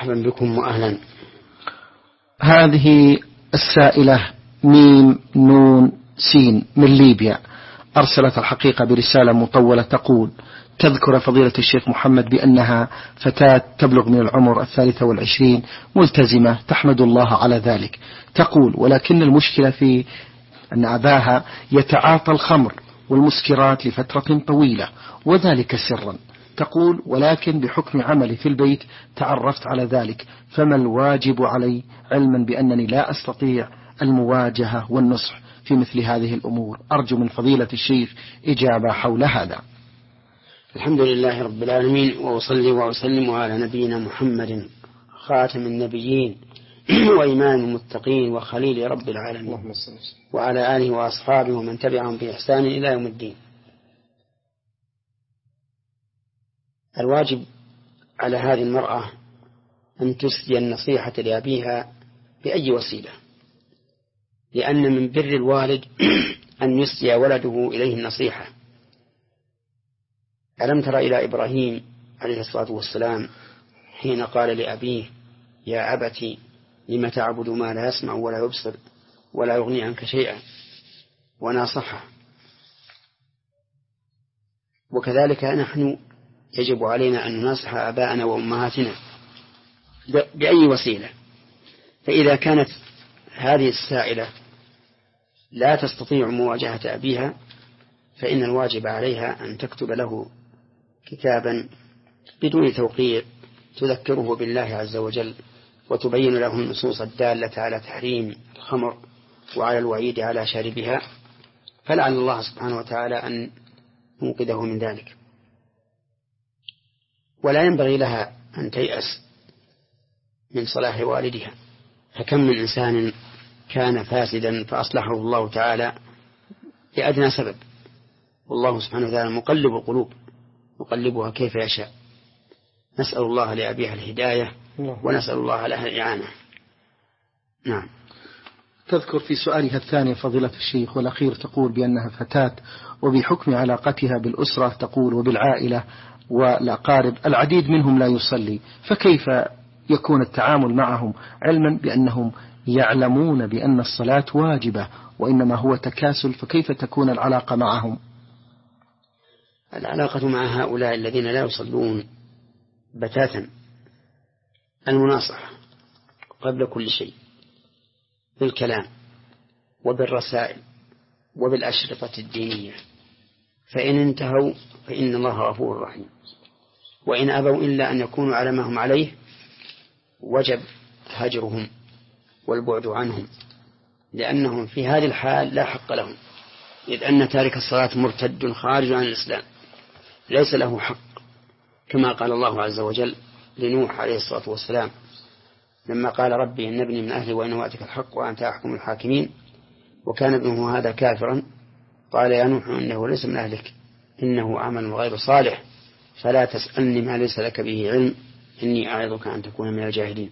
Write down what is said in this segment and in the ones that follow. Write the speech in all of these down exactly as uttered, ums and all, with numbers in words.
مرحبا بكم وأهلا. هذه السائلة ميم نون سين من ليبيا أرسلت الحقيقة برسالة مطولة تقول: تذكر فضيلة الشيخ محمد بأنها فتاة تبلغ من العمر الثالثة والعشرين ملتزمة تحمد الله على ذلك. تقول: ولكن المشكلة في أن أباها يتعاطى الخمر والمسكرات لفترة طويلة وذلك سرا. تقول: ولكن بحكم عملي في البيت تعرفت على ذلك، فما الواجب علي علما بأنني لا أستطيع المواجهة والنصح في مثل هذه الأمور؟ أرجو من فضيلة الشيخ إجابة حول هذا. الحمد لله رب العالمين، وأصلي وأسلم على نبينا محمد خاتم النبيين وإمام المتقين وخليل رب العالمين، وعلى آله وأصحابه ومن تبعهم بإحسان إلى يوم الدين. الواجب على هذه المرأة أن تسدي النصيحة لأبيها بأي وسيلة، لأن من بر الوالد أن يسدي ولده إليه النصيحة. ألم تر إلى إبراهيم عليه الصلاة والسلام حين قال لأبيه: يا أبت لم تعبد ما لا يسمع ولا يبصر ولا يغني عنك شيئا، وناصحه. وكذلك نحن يجب علينا أن نناصح آباءنا وأمهاتنا بأي وسيلة. فإذا كانت هذه السائلة لا تستطيع مواجهة أبيها، فإن الواجب عليها أن تكتب له كتابا بدون توقيع تذكره بالله عز وجل، وتبين له النصوص الدالة على تحريم الخمر وعلى الوعيد على شاربها، فلعل الله سبحانه وتعالى أن ينقذه من ذلك. ولا ينبغي لها أن تيأس من صلاح والدها، فكم من إنسان كان فاسدا فأصلحه الله تعالى لأدنى سبب، والله سبحانه وتعالى مقلب القلوب يقلبها كيف يشاء. نسأل الله لأبيها الهداية ونسأل الله لها الإعانة. نعم. تذكر في سؤالها الثاني فضيلة الشيخ والأخير تقول بأنها فتاة، وبحكم علاقتها بالأسرة تقول وبالعائلة والأقارب العديد منهم لا يصلي، فكيف يكون التعامل معهم علما بأنهم يعلمون بأن الصلاة واجبة وإنما هو تكاسل؟ فكيف تكون العلاقة معهم؟ العلاقة مع هؤلاء الذين لا يصلون بتاتا المناصحة قبل كل شيء، بالكلام وبالرسائل وبالأشرطة الدينية، فإن انتهوا فإن الله غفور رحيم، وإن أبوا إلا أن يكونوا على ما هم عليه وجب هجرهم والبعد عنهم، لأنهم في هذه الحال لا حق لهم، إذ أن تارك الصلاة مرتد خارج عن الإسلام ليس له حق، كما قال الله عز وجل لنوح عليه الصلاة والسلام لما قال: ربي إن ابني من أهلي وإن وعدك الحق وأنت أحكم الحاكمين وكان ابنه هذا كافرا قال: يا نوح إنه ليس من أهلك إنه عمل غير صالح فلا تسألني ما ليس لك به علم إني أعظك أن تكون من الجاهلين.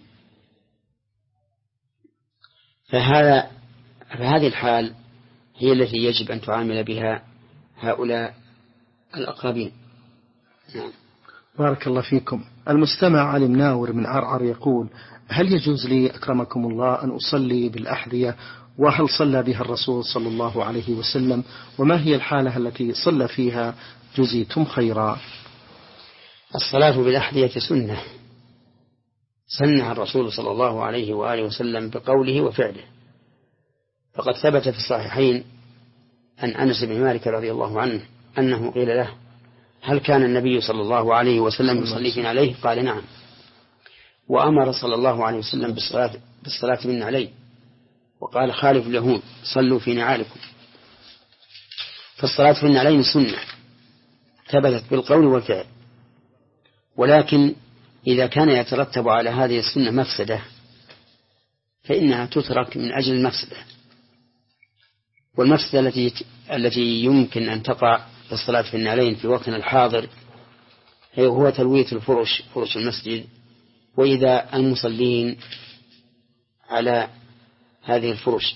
فهذا فهذه الحال هي التي يجب أن تعامل بها هؤلاء الأقربين. نعم. بارك الله فيكم. المستمع علي مناور من عرعر يقول: هل يجوز لي أكرمكم الله أن أصلي بالأحذية، وهل صلى بها الرسول صلى الله عليه وسلم، وما هي الحالة التي صلى فيها؟ جزيتم خيرا. الصلاة بالأحذية سنة سنها الرسول صلى الله عليه وآله وسلم بقوله وفعله، فقد ثبت في الصحيحين عن أنس بن مالك رضي الله عنه أنه قيل له: هل كان النبي صلى الله عليه وسلم يصلي في نعليه؟ قال: نعم. وأمر صلى الله عليه وسلم بالصلاة, بالصلاة من نعليه، وقال: خالف اليهود صلوا في نعالكم. فالصلاة في النعلين سنة ثبتت بالقول والفعل، ولكن إذا كان يترتب على هذه السنة مفسدة فإنها تترك من أجل المفسدة، والمفسدة التي التي يمكن أن تقع في الصلاة في النعلين في وقتنا الحاضر هو تلويث الفرش فرش المسجد، وإذا المصلين على هذه الفرش.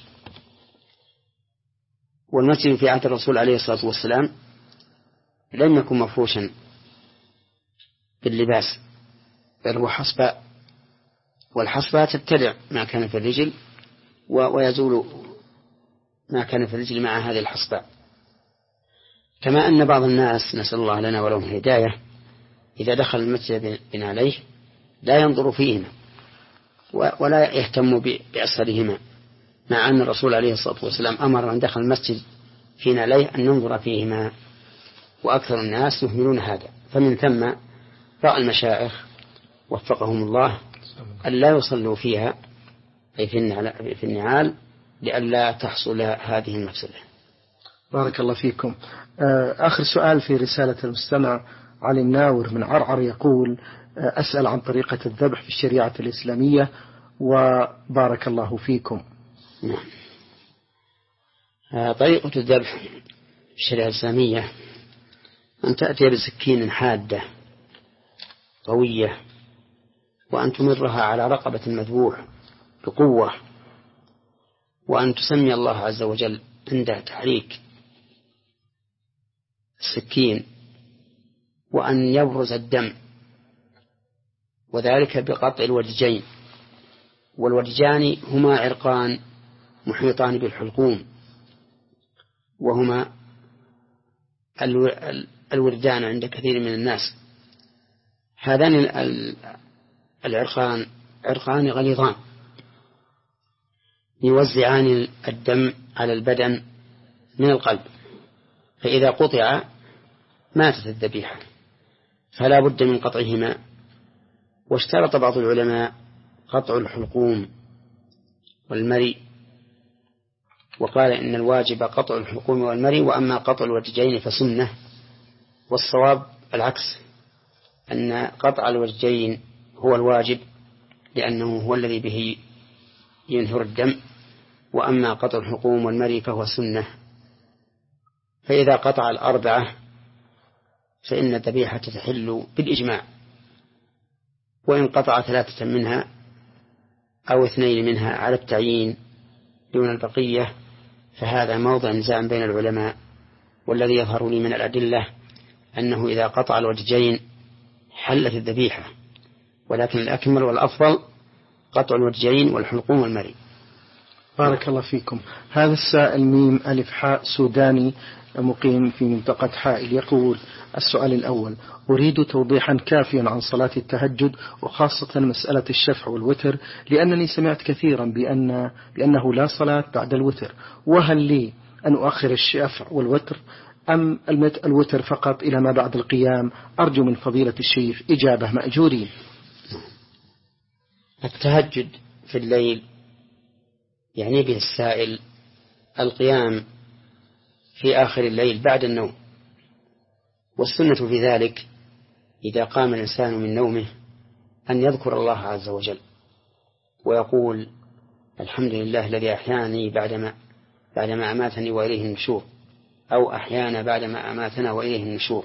والمسجد في عهد الرسول عليه الصلاة والسلام لم يكن مفروشا باللباس، بل هو حسب والحصبة تبتلع ما كان في الرجل ويزول ما كان في الرجل مع هذه الحصبة. كما أن بعض الناس نسأل الله لنا ولهم الهداية إذا دخل المسجد بنعليه لا ينظر فيهما ولا يهتم بأسفلهما، مع أن الرسول عليه الصلاة والسلام أمر من دخل المسجد في نعليه أن ينظر فيهما، وأكثر الناس يهملون هذا. فمن ثم رأى المشايخ وفقهم الله أن لا يصلوا فيها أي في النعال لئلا تحصل هذه المفسدة. بارك الله فيكم. آخر سؤال في رسالة المستمع علي الناور من عرعر يقول: أسأل عن طريقة الذبح في الشريعة الإسلامية وبارك الله فيكم. نعم. طريقة الذبح في الشريعة الإسلامية أن تأتي بسكين حادة قوية وأن تمرها على رقبة المذبوح بقوة، وأن تسمي الله عز وجل عند تحريك السكين، وأن يبرز الدم، وذلك بقطع الودجين. والودجان هما عرقان محيطان بالحلقوم، وهما الوردان عند كثير من الناس. هذان العرقان عرقان غليظان يوزعان الدم على البدن من القلب، فإذا قطع ماتت الذبيحة، فلا بد من قطعهما. واشترط بعض العلماء قطع الحلقوم والمري، وقال إن الواجب قطع الحلقوم والمري، وأما قطع الوجهين فسنة. والصواب العكس، أن قطع الوجهين هو الواجب لأنه هو الذي به ينهر الدم، وأما قطع الحلقوم والمري فهو سنة. فإذا قطع الأربعة فإن الذبيحة تحل بالإجماع، وإن قطع ثلاثة منها أو اثنين منها على التعيين دون البقية فهذا موضع نزاع بين العلماء. والذي يظهر لي من الأدلة أنه إذا قطع الوجهين حلت الذبيحة، ولكن الأكمل والأفضل قطع الوجهين والحلقوم والمري. بارك الله فيكم. هذا السائل ميم ألف حاء سوداني مقيم في منطقة حائل يقول: السؤال الأول: أريد توضيحا كافيا عن صلاة التهجد، وخاصة مسألة الشفع والوتر، لأنني سمعت كثيرا بأن لأنه لا صلاة بعد الوتر، وهل لي أن أؤخر الشفع والوتر أم الوتر فقط إلى ما بعد القيام؟ أرجو من فضيلة الشيخ إجابة مأجورين. التهجد في الليل يعني به السائل القيام في آخر الليل بعد النوم، والسنة في ذلك إذا قام الإنسان من نومه أن يذكر الله عز وجل ويقول: الحمد لله الذي أحياني بعدما بعدما أماتني وإليه النشور، أو أحيانا بعدما أماتنا وإليه النشور،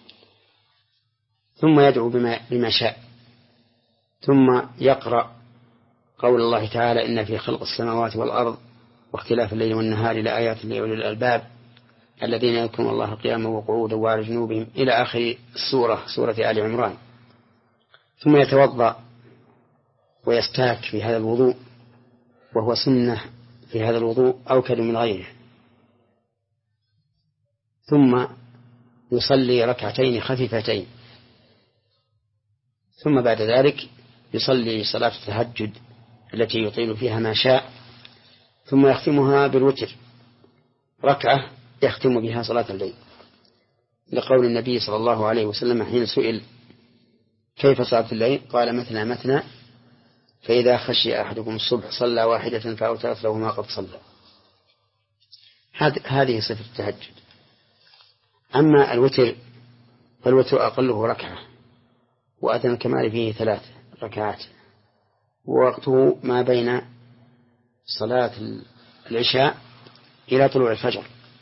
ثم يدعو بما, بما شاء، ثم يقرأ قول الله تعالى: إن في خلق السماوات والأرض واختلاف الليل والنهار لآيات لأولي الألباب الذين يذكرون الله قياما وقعودا وعلى جنوبهم إلى آخر السورة، سورة آل عمران. ثم يتوضأ ويستاك في هذا الوضوء، وهو سنة في هذا الوضوء أوكد من غيره، ثم يصلي ركعتين خفيفتين، ثم بعد ذلك يصلي صلاة التهجد التي يطيل فيها ما شاء، ثم يختمها بالوتر ركعة يختم بها صلاة الليل، لقول النبي صلى الله عليه وسلم حين سئل: كيف صلاة الليل؟ قال: مثنى مثنى، فإذا خشي أحدكم الصبح صلى واحدة فأوترت له ما قد صلى. هذه صفة التهجد. أما الوتر فالوتر أقله ركعة، وأدنى الكمال فيه ثلاث ركعات، ووقته ما بين صلاة العشاء إلى طلوع الفجر.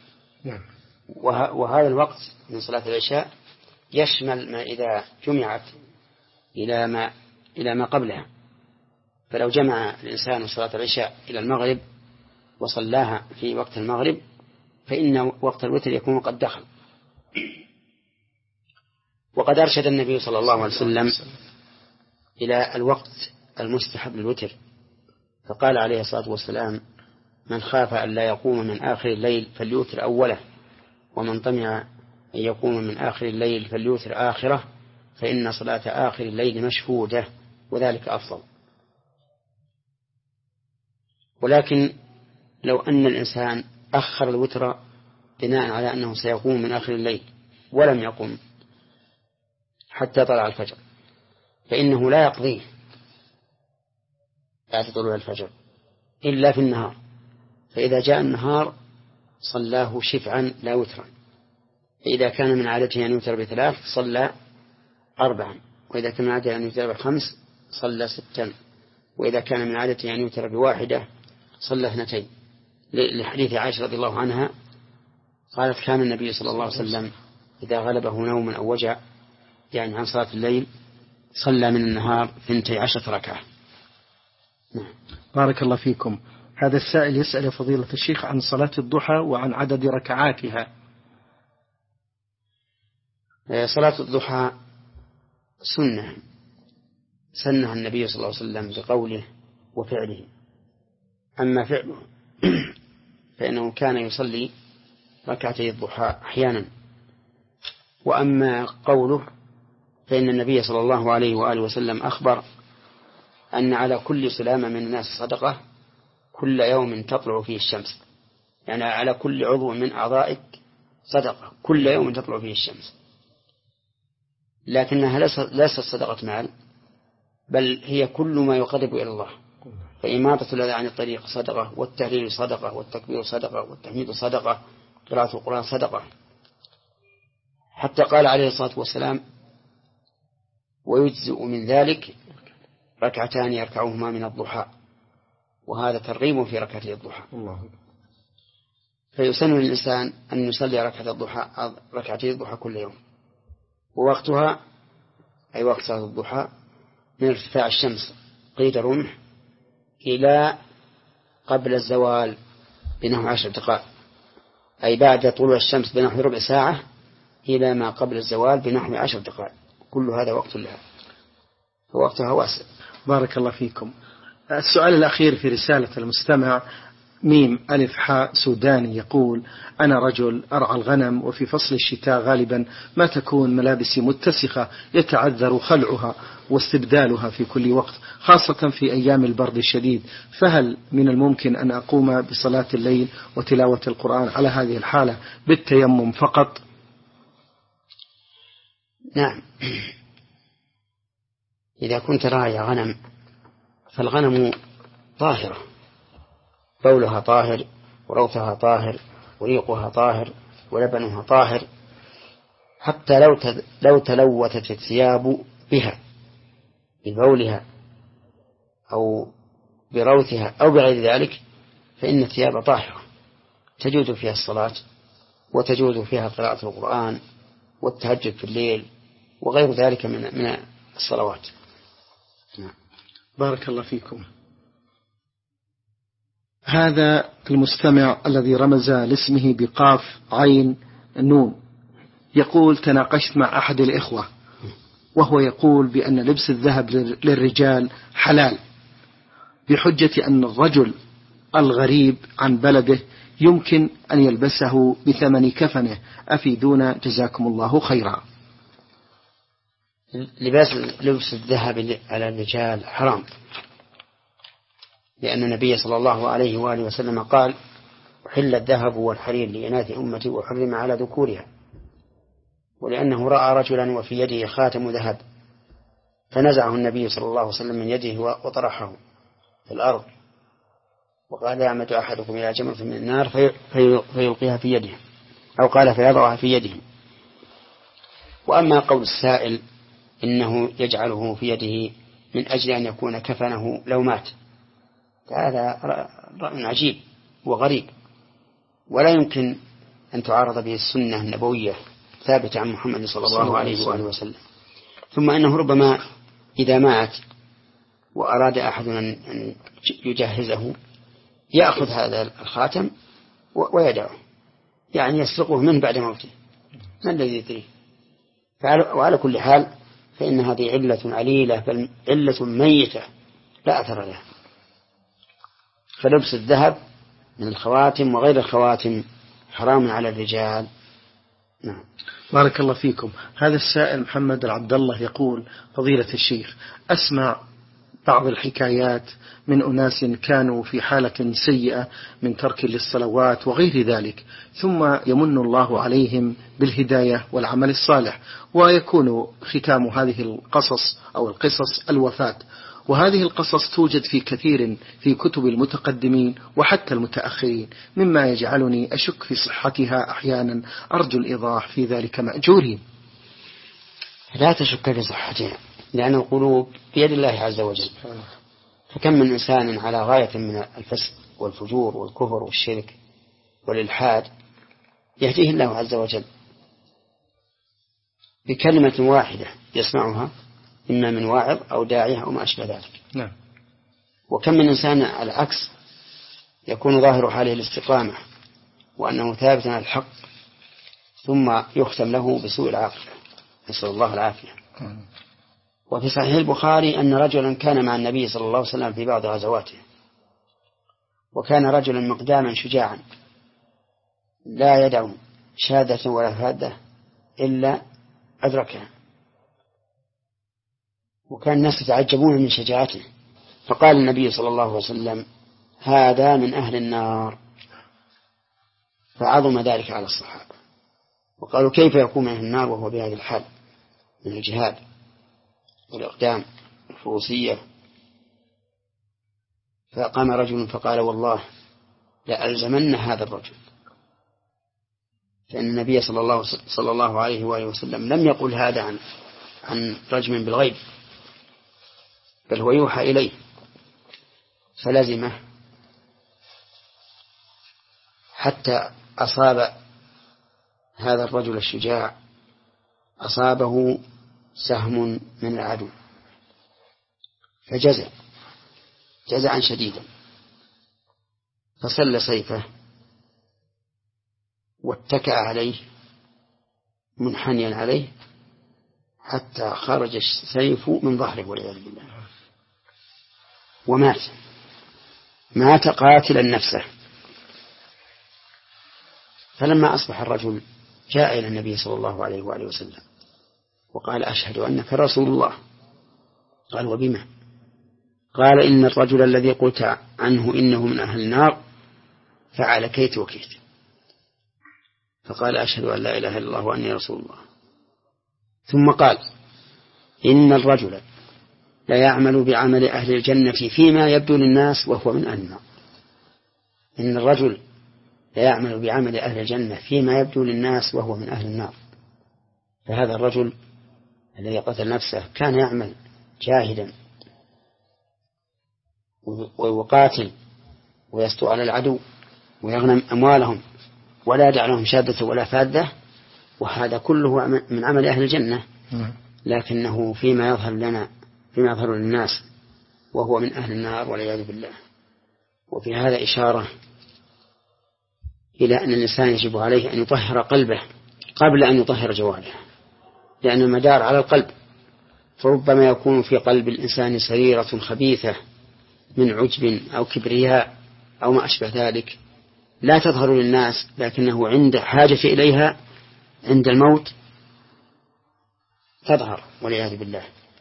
وهذا الوقت من صلاة العشاء يشمل ما إذا جمعت إلى ما إلى ما قبلها، فلو جمع الإنسان صلاة العشاء إلى المغرب وصلاها في وقت المغرب فإن وقت الوتر يكون قد دخل. وقد أرشد النبي صلى الله عليه وسلم إلى الوقت المستحب للوتر، فقال عليه الصلاة والسلام: من خاف أن لا يقوم من آخر الليل فليوتر أوله، ومن طمع أن يقوم من آخر الليل فليوتر آخره، فإن صلاة آخر الليل مشهودة وذلك أفضل. ولكن لو أن الإنسان أخر الوتر بناء على أنه سيقوم من آخر الليل ولم يقم حتى طلع الفجر فإنه لا يقضيه بعد طلوع الفجر إلا في النهار، فإذا جاء النهار صلاه شفعا لا وترا، فإذا كان من عادته أن يوتر بثلاث صلى أربعا، وإذا كان من عادته أن يوتر بخمس صلى ستا، وإذا كان من عادته أن يوتر بواحدة صلى اثنتين، لحديث عائشة رضي الله عنها قالت: كان النبي صلى الله عليه وسلم إذا غلبه نوم أو وجع يعني عن صلاة الليل صلى من النهار ثنتي عشرة ركعة. نعم. بارك الله فيكم. هذا السائل يسأل فضيلة الشيخ عن صلاة الضحى وعن عدد ركعاتها. صلاة الضحى سنة سنها النبي صلى الله عليه وسلم بقوله وفعله، أما فعله فإنه كان يصلي ركعتي الضحى أحيانا، وأما قوله فإن النبي صلى الله عليه وآله وسلم أخبر أن على كل سلامة من الناس صدقة كل يوم تطلع فيه الشمس، يعني على كل عضو من أعضائك صدقة كل يوم تطلع فيه الشمس، لكنها ليست صدقة مال، بل هي كل ما يقرب إلى الله، فإماطة الأذى عن الطريق صدقة، والتهليل صدقة، والتكبير صدقة، والتحميد صدقة، قراءة القرآن صدقة. حتى قال عليه الصلاة والسلام: ويجزئ من ذلك ركعتان يركعهما من الضحى، وهذا ترغيب في ركعتي الضحى. الله. فيسن للإنسان أن يصلي ركعتي الضحى ركعتي الضحى كل يوم، ووقتها أي وقت صلاة الضحى من ارتفاع الشمس قيد رمح إلى قبل الزوال بنحو عشر دقائق، أي بعد طلوع الشمس بنحو ربع ساعة إلى ما قبل الزوال بنحو عشر دقائق، كل هذا وقت لها ووقتها واسع. بارك الله فيكم. السؤال الأخير في رسالة المستمع ميم ألف حاء سوداني يقول: أنا رجل أرعى الغنم، وفي فصل الشتاء غالبا ما تكون ملابسي متسخة يتعذر خلعها واستبدالها في كل وقت، خاصة في أيام البرد الشديد، فهل من الممكن أن أقوم بصلاة الليل وتلاوة القرآن على هذه الحالة بالتيمم فقط؟ نعم، إذا كنت راعي غنم فالغنم طاهرة، بولها طاهر، وروثها طاهر، وريقها طاهر، ولبنها طاهر، حتى لو لو تلوثت الثياب بها ببولها أو بروثها أو بغير ذلك فإن الثياب طاهرة تجوز فيها الصلاة، وتجوز فيها قراءة القرآن والتهجد في الليل وغير ذلك من من الصلوات. بارك الله فيكم. هذا المستمع الذي رمز لاسمه بقاف عين نون يقول: تناقشت مع أحد الإخوة وهو يقول بأن لبس الذهب للرجال حلال، بحجة أن الرجل الغريب عن بلده يمكن أن يلبسه بثمن كفنه، أفيدونا جزاكم الله خيرا. لباس لبس الذهب على الرجال حرام، لأن النبي صلى الله عليه وآله وسلم قال: أحل الذهب والحرير لإناث أمتي وحرم على ذكورها، ولأنه رأى رجلا وفي يده خاتم ذهب فنزعه النبي صلى الله عليه وسلم من يده وطرحه في الأرض، وقال: يعمد أحدكم إلى جمرة من النار في فيلقيها في يده، أو قال فيضعها في يده. وأما قول السائل إنه يجعله في يده من أجل أن يكون كفنه لو مات، هذا رأي عجيب وغريب، ولا يمكن أن تعارض به السنة النبوية ثابتة عن محمد صلى الله عليه وآله وسلم. ثم أنه ربما إذا مات وأراد أحد أن يجهزه يأخذ هذا الخاتم ويدعه، يعني يسرقه منه بعد موته، ما الذي يدريه؟ وعلى كل حال فإن هذه علة عليلة، بل علة ميتة لا أثر له. فلبس الذهب من الخواتم وغير الخواتم حرام على الرجال. نعم. بارك الله فيكم. هذا السائل محمد العبد الله يقول: فضيلة الشيخ، أسمع بعض الحكايات من أناس كانوا في حالة سيئة من ترك للصلوات وغير ذلك، ثم يمن الله عليهم بالهداية والعمل الصالح، ويكون ختام هذه القصص أو القصص الوفاة. وهذه القصص توجد في كثير في كتب المتقدمين وحتى المتأخرين، مما يجعلني أشك في صحتها أحيانا. أرجو الإيضاح في ذلك مأجورين. لا تشك في صحتها، لأن القلوب بيد الله عز وجل. فكم من إنسان على غاية من الفسق والفجور والكفر والشرك والإلحاد يهديه الله عز وجل بكلمة واحدة يسمعها، إما من واعظ أو داعية أو ما أشبه ذلك. نعم. وكم من إنسان على العكس يكون ظاهر حاله الاستقامة وأنه ثابت على الحق، ثم يختم له بسوء العاقبة، نسأل الله العافية. وفي صحيح البخاري أن رجلا كان مع النبي صلى الله عليه وسلم في بعض غزواته، وكان رجلا مقداما شجاعا لا يدع شادة ولا فادة إلا أدركها، وكان الناس يتعجبون من شجاعته، فقال النبي صلى الله عليه وسلم: هذا من أهل النار. فعظم ذلك على الصحابة، وقالوا: كيف يكون من أهل النار وهو بهذه الحال من الجهاد والإقدام والفروسية؟ فقام رجل فقال: والله لألزمن هذا الرجل، فإن النبي صلى الله, صلى الله عليه وآله وسلم لم يقل هذا عن, عن رجم بالغيب، بل هو يوحى إليه، فلزمه حتى أصاب هذا الرجل الشجاع، أصابه سهم من العدو فجزع جزعا شديدا، فسل سيفه واتكأ عليه منحنيا عليه حتى خرج السيف من ظهره والعياذ بالله، ومات مات قاتلا نفسه. فلما أصبح الرجل جاء إلى النبي صلى الله عليه وآله وسلم وقال: أشهد أنك رسول الله. قال: وبما؟ قال: إن الرجل الذي قلت عنه إنه من أهل النار فعل كيت وكيت. فقال: أشهد أن لا إله إلا الله وأني رسول الله. ثم قال: إن الرجل لا يعمل بعمل أهل الجنة فيما يبدو للناس وهو من أهل النار. إن الرجل لا يعمل بعمل أهل الجنة فيما يبدو للناس وهو من أهل النار. فهذا الرجل الذي قتل نفسه كان يعمل جاهدا ويقاتل ويستو على العدو ويغنم أموالهم ولا يدع لهم شادة ولا فادة، وهذا كله من عمل أهل الجنة، لكنه فيما يظهر لنا فيما يظهر للناس وهو من أهل النار والعياذ بالله. وفي هذا إشارة إلى أن الإنسان يجب عليه أن يطهر قلبه قبل أن يطهر جوارحه، لأن المدار على القلب، فربما يكون في قلب الإنسان سريرة خبيثة من عجب أو كبرياء أو ما أشبه ذلك لا تظهر للناس، لكنه عند حاجة إليها عند الموت تظهر والعياذ بالله.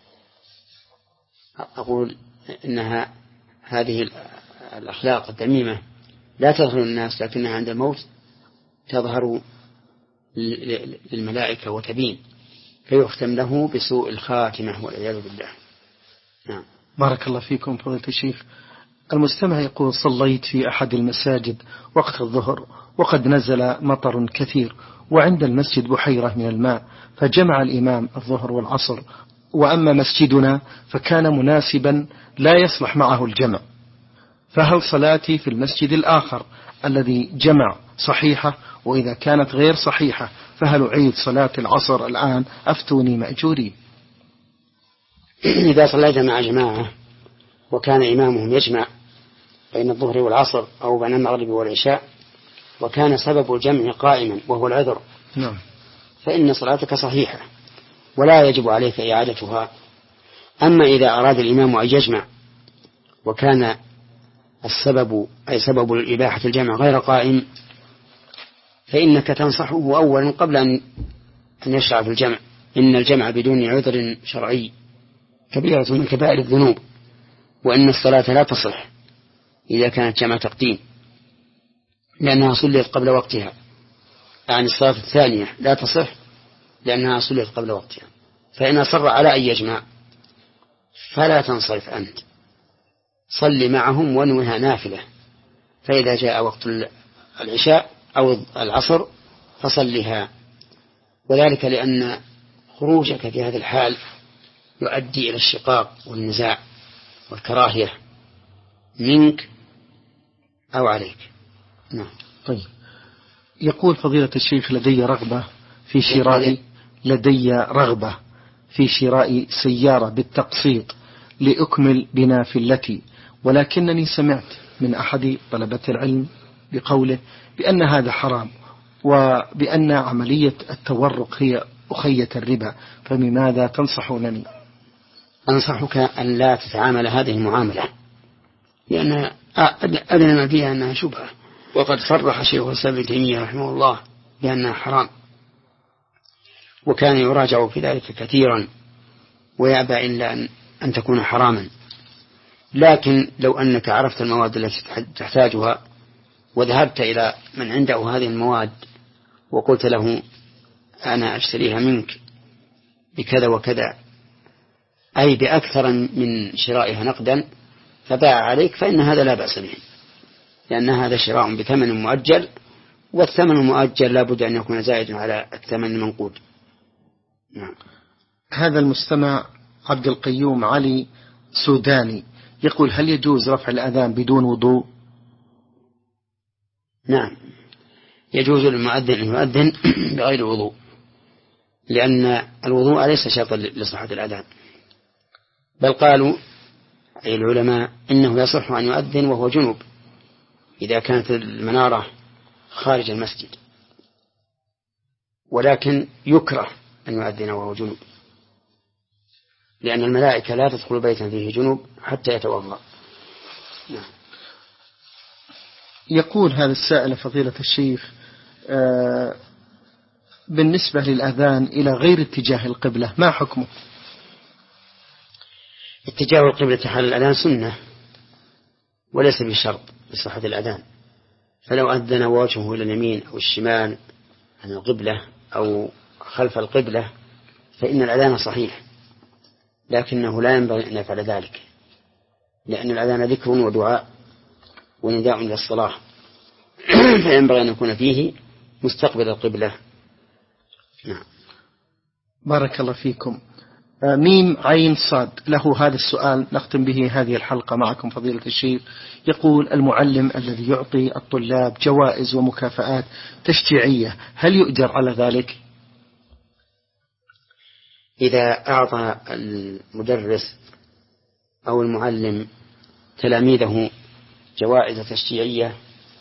أقول إنها هذه الأخلاق الذميمة لا تظهر للناس، لكنها عند الموت تظهر للملائكة وتبين، فيختم له بسوء الخاتمة والعياذ بالله. نعم. بارك الله فيكم فضيلة الشيخ. المستمع يقول: صليت في أحد المساجد وقت الظهر وقد نزل مطر كثير، وعند المسجد بحيرة من الماء، فجمع الإمام الظهر والعصر، وأما مسجدنا فكان مناسبا لا يصلح معه الجمع، فهل صلاتي في المسجد الآخر الذي جمع صحيحة؟ وإذا كانت غير صحيحة فهل أعيد صلاة العصر الآن؟ أفتوني مأجورين. إذا صليت مع جماعة وكان إمامهم يجمع بين الظهر والعصر أو بين المغرب والعشاء وكان سبب الجمع قائما وهو العذر، نعم، فإن صلاتك صحيحة ولا يجب عليك إعادتها. أما إذا أراد الإمام أن يجمع وكان السبب أي سبب الإباحة الجمع غير قائم، فإنك تنصحه أولا قبل أن يشرع في الجمع. إن الجمع بدون عذر شرعي كبيرة من كبائر الذنوب، وإن الصلاة لا تصح إذا كانت جمع تقديم لأنها صليت قبل وقتها، يعني الصلاة الثانية لا تصح لأنها صليت قبل وقتها. فإن أصر على أن يجمع فلا تنصرف أنت، صل معهم وانوها نافلة، فإذا جاء وقت العشاء أو العصر فصلها، وذلك لأن خروجك في هذا الحال يؤدي إلى الشقاق والنزاع والكراهية منك أو عليك. نعم. طيب، يقول فضيلة الشيخ: لدي رغبة في شراء لدي رغبة في شراء سيارة بالتقسيط لأكمل بنافلتي، ولكنني سمعت من أحد طلبة العلم بقوله بأن هذا حرام، وبأن عملية التورق هي أخية الربا، فبماذا تنصحونني؟ أنصحك أن لا تتعامل هذه المعاملة، لأن أدنى ما فيها أنها شبهة، وقد صرح شيخ الإسلام ابن تيمية رحمه الله بأنها حرام، وكان يراجع في ذلك كثيرا ويأبى إلا أن, أن تكون حراما. لكن لو أنك عرفت المواد التي تحتاجها وذهبت إلى من عنده هذه المواد وقلت له أنا أشتريها منك بكذا وكذا، أي بأكثر من شرائها نقدا، فباع عليك، فإن هذا لا بأس به، لأن هذا شراء بثمن مؤجل، والثمن المؤجل لا بد أن يكون زائدا على الثمن المنقود. نعم. هذا المستمع عبد القيوم علي سوداني يقول: هل يجوز رفع الأذان بدون وضوء؟ نعم، يجوز للمؤذن أن يؤذن بغير وضوء، لأن الوضوء ليس شرطا لصحة الأذان، بل قالوا أي العلماء إنه يصح أن يؤذن وهو جنوب إذا كانت المنارة خارج المسجد، ولكن يكره أن يؤذن وهو جنوب، لأن الملائكة لا تدخل بيتا فيه جنوب حتى يتوضأ. نعم. يقول هذا السائل فضيلة الشيخ: آه بالنسبة للأذان إلى غير اتجاه القبلة ما حكمه؟ اتجاه القبلة حال الأذان سنة وليس بشرط لصحة الأذان، فلو أذن وجهه إلى اليمين أو الشمال عن القبلة أو خلف القبلة فإن الأذان صحيح، لكنه لا ينبغي أن يفعل ذلك، لأن الأذان ذكر ودعاء ونداء إلى الصلاة، فينبغي أن يكون فيه مستقبل القبلة. نعم. بارك الله فيكم. ميم عين صاد له هذا السؤال نختم به هذه الحلقة معكم فضيلة الشيخ. يقول: المعلم الذي يعطي الطلاب جوائز ومكافآت تشجيعية هل يؤجر على ذلك؟ إذا أعطى المدرس أو المعلم تلاميذه جوائز تشجيعية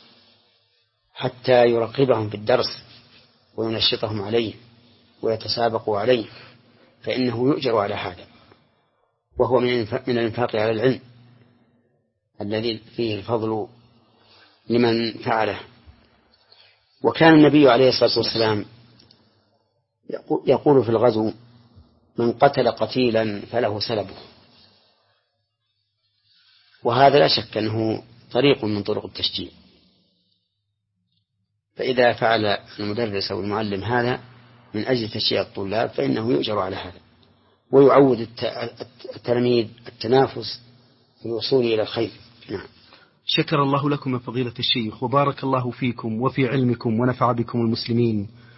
حتى يرغبهم في الدرس وينشطهم عليه ويتسابقوا عليه فإنه يؤجر على هذا، وهو من الإنفاق على العلم الذي فيه الفضل لمن فعله. وكان النبي عليه الصلاة والسلام يقول في الغزو: من قتل قتيلا فله سلبه، وهذا لا شك أنه طريق من طرق التشجيع. فإذا فعل المدرس أو المعلم هذا من أجل تشجيع الطلاب فإنه يؤجر على هذا، ويعود التلاميذ التنافس في الوصول إلى الخير. نعم. شكر الله لكم يا فضيلة الشيخ، وبارك الله فيكم وفي علمكم ونفع بكم المسلمين.